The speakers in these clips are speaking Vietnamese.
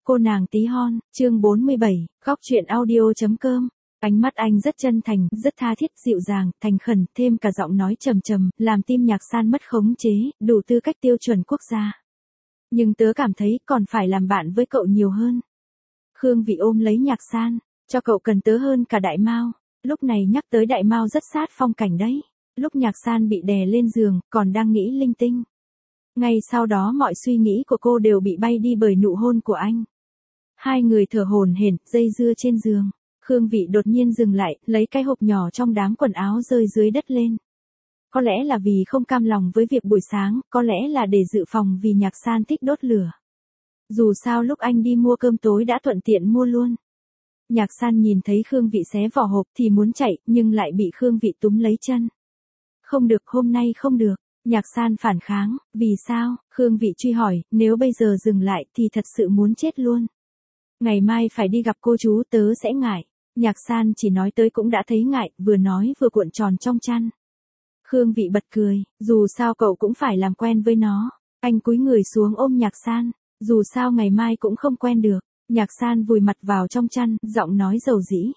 Cô nàng tí hon, chương 47, góc truyện audio.com. Ánh mắt anh rất chân thành, rất tha thiết, dịu dàng, thành khẩn, thêm cả giọng nói trầm trầm, làm tim Nhạc San mất khống chế, đủ tư cách tiêu chuẩn quốc gia. Nhưng tớ cảm thấy còn phải làm bạn với cậu nhiều hơn. Khương Vị ôm lấy Nhạc San, cho cậu cần tớ hơn cả Đại Mao. Lúc này nhắc tới Đại Mao rất sát phong cảnh đấy. Lúc Nhạc San bị đè lên giường, còn đang nghĩ linh tinh. Ngay sau đó mọi suy nghĩ của cô đều bị bay đi bởi nụ hôn của anh. Hai người thở hổn hển, dây dưa trên giường. Khương Vị đột nhiên dừng lại, lấy cái hộp nhỏ trong đám quần áo rơi dưới đất lên. Có lẽ là vì không cam lòng với việc buổi sáng, có lẽ là để dự phòng vì Nhạc San thích đốt lửa. Dù sao lúc anh đi mua cơm tối đã thuận tiện mua luôn. Nhạc San nhìn thấy Khương Vị xé vỏ hộp thì muốn chạy, nhưng lại bị Khương Vị túm lấy chân. Không được, hôm nay không được. Nhạc San phản kháng, vì sao? Khương Vị truy hỏi, nếu bây giờ dừng lại thì thật sự muốn chết luôn. Ngày mai phải đi gặp cô chú, tớ sẽ ngại. Nhạc San chỉ nói tới cũng đã thấy ngại, vừa nói vừa cuộn tròn trong chăn. Khương Vị bật cười, dù sao cậu cũng phải làm quen với nó. Anh cúi người xuống ôm Nhạc San, dù sao ngày mai cũng không quen được. Nhạc San vùi mặt vào trong chăn, giọng nói dầu dĩ.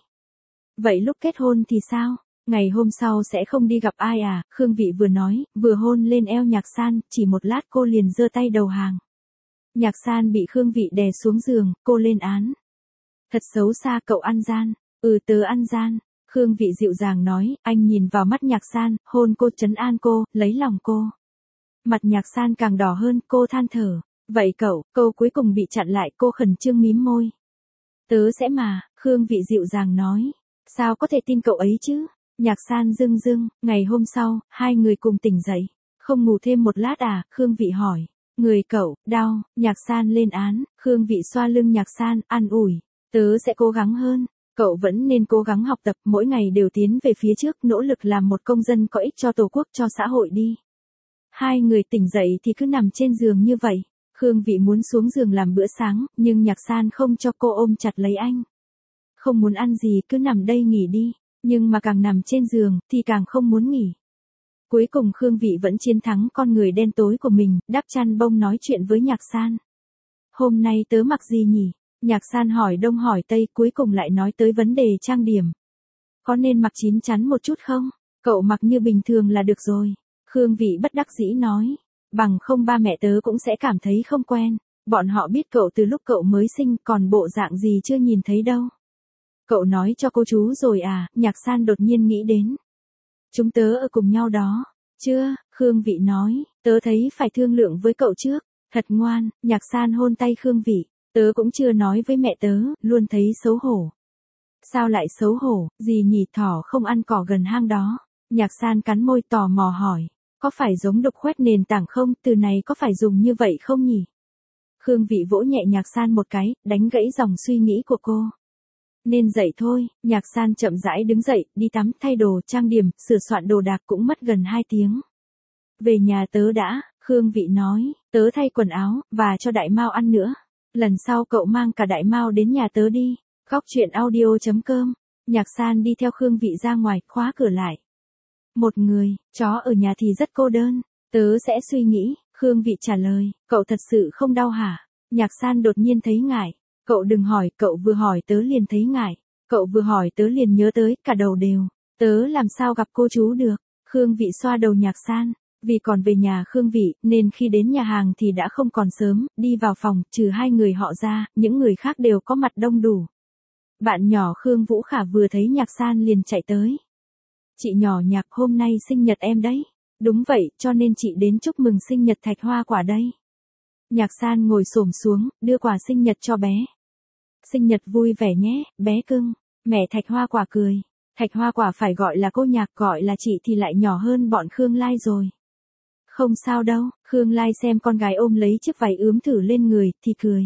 Vậy lúc kết hôn thì sao? Ngày hôm sau sẽ không đi gặp ai à? Khương Vị vừa nói, vừa hôn lên eo Nhạc San, chỉ một lát cô liền giơ tay đầu hàng. Nhạc San bị Khương Vị đè xuống giường, cô lên án. Thật xấu xa, cậu ăn gian. Tớ ăn gian. Khương Vị dịu dàng nói, anh nhìn vào mắt Nhạc San, hôn cô, trấn an cô, lấy lòng cô. Mặt Nhạc San càng đỏ hơn, cô than thở. Vậy cậu, câu cuối cùng bị chặn lại, cô khẩn trương mím môi. Tớ sẽ mà, Khương Vị dịu dàng nói. Sao có thể tin cậu ấy chứ? Nhạc San rưng rưng, ngày hôm sau, hai người cùng tỉnh dậy. Không ngủ thêm một lát à? Khương Vị hỏi. Người cậu, đau, Nhạc San lên án, Khương Vị xoa lưng Nhạc San, an ủi. Tớ sẽ cố gắng hơn. Cậu vẫn nên cố gắng học tập, mỗi ngày đều tiến về phía trước, nỗ lực làm một công dân có ích cho Tổ quốc, cho xã hội đi. Hai người tỉnh dậy thì cứ nằm trên giường như vậy. Khương Vị muốn xuống giường làm bữa sáng, nhưng Nhạc San không cho cô, ôm chặt lấy anh. Không muốn ăn gì, cứ nằm đây nghỉ đi. Nhưng mà càng nằm trên giường, thì càng không muốn nghỉ. Cuối cùng Khương Vị vẫn chiến thắng con người đen tối của mình, đắp chăn bông nói chuyện với Nhạc San. Hôm nay tớ mặc gì nhỉ? Nhạc San hỏi đông hỏi tây, cuối cùng lại nói tới vấn đề trang điểm. Có nên mặc chín chắn một chút không? Cậu mặc như bình thường là được rồi. Khương Vị bất đắc dĩ nói. Bằng không ba mẹ tớ cũng sẽ cảm thấy không quen. Bọn họ biết cậu từ lúc cậu mới sinh, còn bộ dạng gì chưa nhìn thấy đâu. Cậu nói cho cô chú rồi à? Nhạc San đột nhiên nghĩ đến. Chúng tớ ở cùng nhau đó. Chưa, Khương Vị nói, tớ thấy phải thương lượng với cậu trước. Thật ngoan, Nhạc San hôn tay Khương Vị. Tớ cũng chưa nói với mẹ tớ, luôn thấy xấu hổ. Sao lại xấu hổ, gì nhỉ? Thỏ không ăn cỏ gần hang đó. Nhạc San cắn môi tò mò hỏi. Có phải giống đục khoét nền tảng không? Từ này có phải dùng như vậy không nhỉ? Khương Vị vỗ nhẹ Nhạc San một cái, đánh gãy dòng suy nghĩ của cô. Nên dậy thôi. Nhạc San chậm rãi đứng dậy, đi tắm, thay đồ, trang điểm, sửa soạn đồ đạc cũng mất gần 2 tiếng. Về nhà tớ đã, Khương Vị nói, tớ thay quần áo, và cho Đại Mao ăn nữa. Lần sau cậu mang cả Đại Mao đến nhà tớ đi. Góc truyện audio.com. Nhạc San đi theo Khương Vị ra ngoài, khóa cửa lại. Một người, chó ở nhà thì rất cô đơn. Tớ sẽ suy nghĩ, Khương Vị trả lời, cậu thật sự không đau hả? Nhạc San đột nhiên thấy ngại. Cậu đừng hỏi, cậu vừa hỏi tớ liền thấy ngại. Cậu vừa hỏi tớ liền nhớ tới, cả đầu đều. Tớ làm sao gặp cô chú được? Khương Vị xoa đầu Nhạc San. Vì còn về nhà Khương Vị, nên khi đến nhà hàng thì đã không còn sớm, đi vào phòng, trừ hai người họ ra, những người khác đều có mặt đông đủ. Bạn nhỏ Khương Vũ Khả vừa thấy Nhạc San liền chạy tới. Chị nhỏ Nhạc, hôm nay sinh nhật em đấy. Đúng vậy, cho nên chị đến chúc mừng sinh nhật Thạch Hoa Quả đây. Nhạc San ngồi xổm xuống, đưa quà sinh nhật cho bé. Sinh nhật vui vẻ nhé, bé cưng. Mẹ Thạch Hoa Quả cười. Thạch Hoa Quả phải gọi là cô Nhạc, gọi là chị thì lại nhỏ hơn bọn Khương Lai rồi. Không sao đâu, Khương Lai xem con gái ôm lấy chiếc váy ướm thử lên người, thì cười.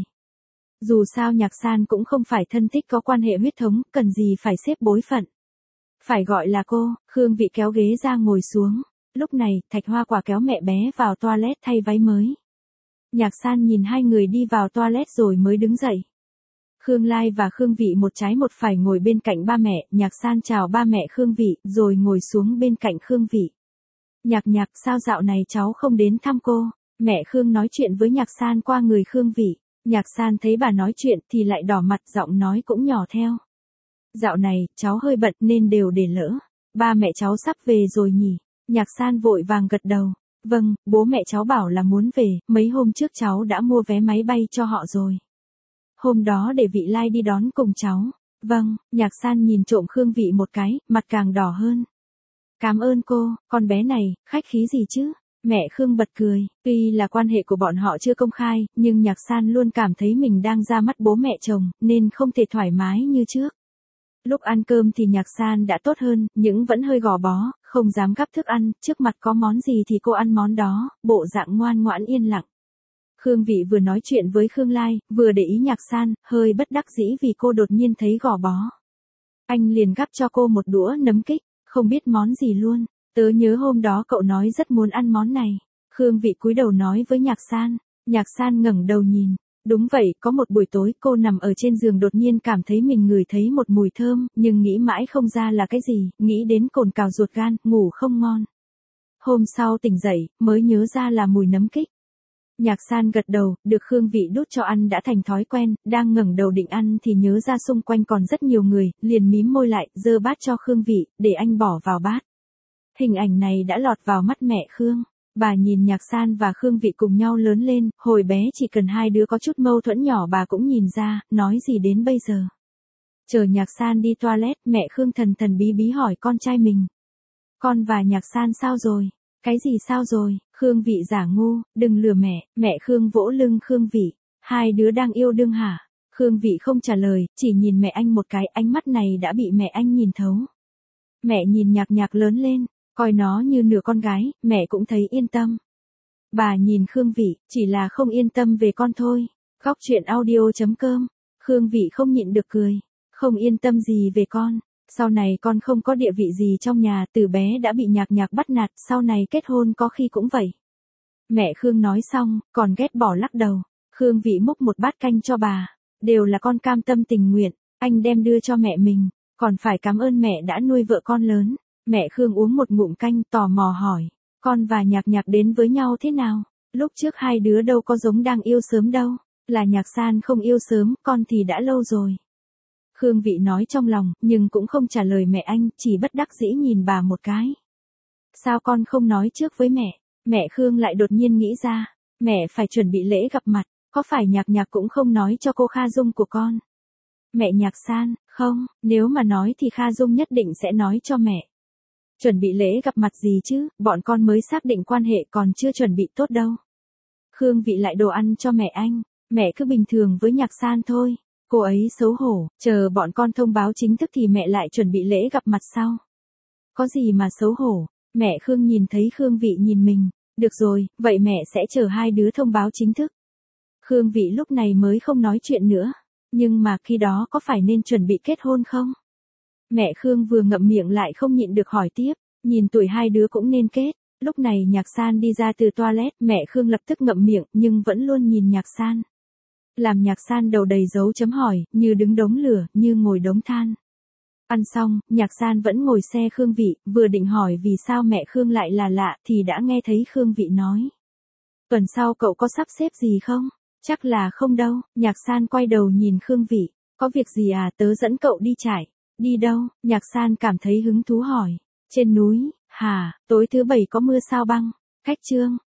Dù sao Nhạc San cũng không phải thân thích có quan hệ huyết thống, cần gì phải xếp bối phận. Phải gọi là cô. Khương Vị kéo ghế ra ngồi xuống. Lúc này, Thạch Hoa Quả kéo mẹ bé vào toilet thay váy mới. Nhạc San nhìn hai người đi vào toilet rồi mới đứng dậy. Khương Lai và Khương Vị một trái một phải ngồi bên cạnh ba mẹ, Nhạc San chào ba mẹ Khương Vị, rồi ngồi xuống bên cạnh Khương Vị. Nhạc, sao dạo này cháu không đến thăm cô? Mẹ Khương nói chuyện với Nhạc San qua người Khương Vị. Nhạc San thấy bà nói chuyện thì lại đỏ mặt, giọng nói cũng nhỏ theo. Dạo này, cháu hơi bận nên đều để lỡ. Ba mẹ cháu sắp về rồi nhỉ? Nhạc San vội vàng gật đầu. Vâng, bố mẹ cháu bảo là muốn về, mấy hôm trước cháu đã mua vé máy bay cho họ rồi. Hôm đó để Vị Lai đi đón cùng cháu. Vâng, Nhạc San nhìn trộm Khương Vị một cái, mặt càng đỏ hơn. Cảm ơn cô, con bé này, khách khí gì chứ? Mẹ Khương bật cười, tuy là quan hệ của bọn họ chưa công khai, nhưng Nhạc San luôn cảm thấy mình đang ra mắt bố mẹ chồng, nên không thể thoải mái như trước. Lúc ăn cơm thì Nhạc San đã tốt hơn, nhưng vẫn hơi gò bó, không dám gắp thức ăn, trước mặt có món gì thì cô ăn món đó, bộ dạng ngoan ngoãn yên lặng. Khương Vị vừa nói chuyện với Khương Lai, vừa để ý Nhạc San, hơi bất đắc dĩ vì cô đột nhiên thấy gò bó. Anh liền gắp cho cô một đũa nấm kích, không biết món gì luôn. Tớ nhớ hôm đó cậu nói rất muốn ăn món này. Khương Vị cúi đầu nói với Nhạc San. Nhạc San ngẩng đầu nhìn. Đúng vậy, có một buổi tối cô nằm ở trên giường đột nhiên cảm thấy mình ngửi thấy một mùi thơm, nhưng nghĩ mãi không ra là cái gì, nghĩ đến cồn cào ruột gan, ngủ không ngon. Hôm sau tỉnh dậy, mới nhớ ra là mùi nấm kích. Nhạc San gật đầu, được Khương Vị đút cho ăn đã thành thói quen, đang ngẩng đầu định ăn thì nhớ ra xung quanh còn rất nhiều người, liền mím môi lại, giơ bát cho Khương Vị, để anh bỏ vào bát. Hình ảnh này đã lọt vào mắt mẹ Khương. Bà nhìn Nhạc San và Khương Vị cùng nhau lớn lên, hồi bé chỉ cần hai đứa có chút mâu thuẫn nhỏ bà cũng nhìn ra, nói gì đến bây giờ. Chờ Nhạc San đi toilet, mẹ Khương thần thần bí bí hỏi con trai mình. Con và Nhạc San sao rồi? Cái gì sao rồi? Khương Vị giả ngu, đừng lừa mẹ Khương vỗ lưng Khương Vị. Hai đứa đang yêu đương hả? Khương Vị không trả lời, chỉ nhìn mẹ anh một cái, ánh mắt này đã bị mẹ anh nhìn thấu. Mẹ nhìn Nhạc Nhạc lớn lên, coi nó như nửa con gái, mẹ cũng thấy yên tâm. Bà nhìn Khương Vị, chỉ là không yên tâm về con thôi. Góc truyện audio.com. Khương Vị không nhịn được cười. Không yên tâm gì về con. Sau này con không có địa vị gì trong nhà, từ bé đã bị Nhạc Nhạc bắt nạt, sau này kết hôn có khi cũng vậy. Mẹ Khương nói xong, còn ghét bỏ lắc đầu. Khương Vị múc một bát canh cho bà. Đều là con cam tâm tình nguyện, anh đem đưa cho mẹ mình, còn phải cảm ơn mẹ đã nuôi vợ con lớn. Mẹ Khương uống một ngụm canh tò mò hỏi, con và Nhạc Nhạc đến với nhau thế nào? Lúc trước hai đứa đâu có giống đang yêu sớm đâu, là Nhạc San không yêu sớm, con thì đã lâu rồi. Khương Vị nói trong lòng, nhưng cũng không trả lời mẹ anh, chỉ bất đắc dĩ nhìn bà một cái. Sao con không nói trước với mẹ? Mẹ Khương lại đột nhiên nghĩ ra, mẹ phải chuẩn bị lễ gặp mặt, có phải Nhạc Nhạc cũng không nói cho cô Kha Dung của con? Mẹ Nhạc San, không, nếu mà nói thì Kha Dung nhất định sẽ nói cho mẹ. Chuẩn bị lễ gặp mặt gì chứ, bọn con mới xác định quan hệ còn chưa chuẩn bị tốt đâu. Khương Vị lại đồ ăn cho mẹ anh, mẹ cứ bình thường với Nhạc San thôi. Cô ấy xấu hổ, chờ bọn con thông báo chính thức thì mẹ lại chuẩn bị lễ gặp mặt sau. Có gì mà xấu hổ, mẹ Khương nhìn thấy Khương Vị nhìn mình, được rồi, vậy mẹ sẽ chờ hai đứa thông báo chính thức. Khương Vị lúc này mới không nói chuyện nữa, nhưng mà khi đó có phải nên chuẩn bị kết hôn không? Mẹ Khương vừa ngậm miệng lại không nhịn được hỏi tiếp, nhìn tuổi hai đứa cũng nên kết. Lúc này Nhạc San đi ra từ toilet, mẹ Khương lập tức ngậm miệng nhưng vẫn luôn nhìn Nhạc San. Làm Nhạc San đầu đầy dấu chấm hỏi, như đứng đống lửa, như ngồi đống than. Ăn xong, Nhạc San vẫn ngồi xe Khương Vị, vừa định hỏi vì sao mẹ Khương lại là lạ thì đã nghe thấy Khương Vị nói. Tuần sau cậu có sắp xếp gì không? Chắc là không đâu. Nhạc San quay đầu nhìn Khương Vị, có việc gì à, tớ dẫn cậu đi trải. Đi đâu? Nhạc San cảm thấy hứng thú hỏi. Trên núi, hả, tối thứ bảy có mưa sao băng? Cách chương.